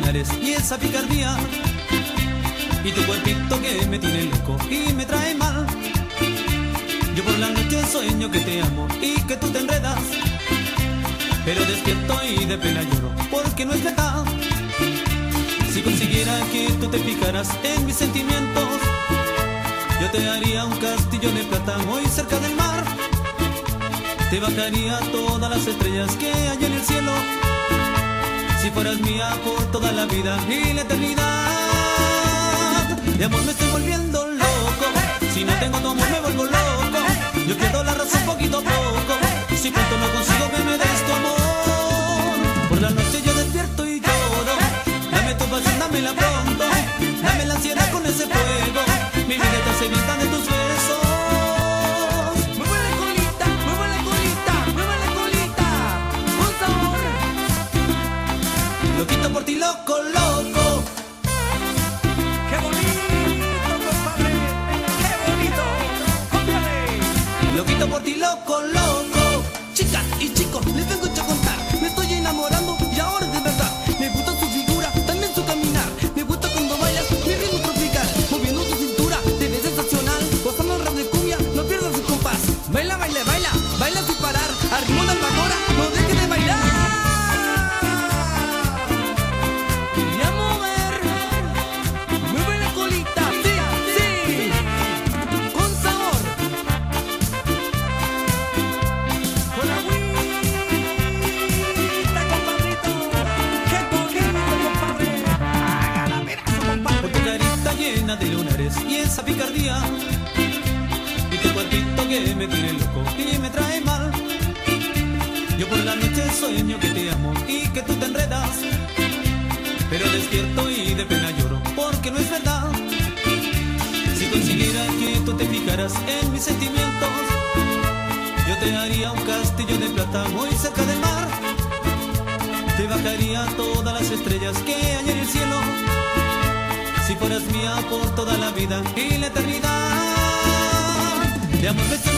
lunares y esa picardía, y tu cuerpito que me tiene loco y me trae mal. Yo por la noche sueño que te amo y que tú te enredas, pero despierto y de pena lloro porque no es verdad. Si consiguiera que tú te fijaras en mis sentimientos, yo te haría un castillo de plata muy cerca del mar. Te bajaría todas las estrellas que hay en el cielo, si fueras mía por toda la vida y la eternidad. De amor me estoy volviendo loco, si no tengo tu amor me vuelvo loco. Yo pierdo la razón poquito a poco, si pronto no consigo que me des tu amor. Por la noche yo despierto y lloro, dame tu pasión, dámela pronto, dame la ansiedad con ese fuego, mi vida está sedienta de tus besos. Mueve la colita, mueve la colita, mueve la colita, con sabor. Loquito por ti, loco, loco. ¡Qué bonito, compadre! ¡Qué bonito! ¡Cómprale! Loquito por ti, loco, loco. Chicas y chicos, les vengo a contar, me estoy enamorando y ahora de verdad. Me gusta su figura, también su caminar. Me gusta cuando bailas mi ritmo tropical, moviendo tu cintura, te ves sensacional. Gozando el rap de cumbia, no pierdas el compás. Baila, baila, baila, baila sin parar. Al ritmo de Almagora, no dejes de bailar. Y a mover, mueve la colita, sí, sí, con sabor. Con agüita, compadrito. ¡Qué bonito, compadre! ¡Haga la verazo, compadre! Por tu carita llena de lunares y esa picardía, y tu cuerpito que me tiene loco y me trae mal. Yo por la noche sueño que te amo y que tú te enredas, pero despierto y de pena lloro porque no es verdad. Si consiguiera que tú te fijaras en mis sentimientos, yo te haría un castillo de plata muy cerca del mar. Te bajaría todas las estrellas que hay en el cielo, si fueras mía por toda la vida y la eternidad. De amor me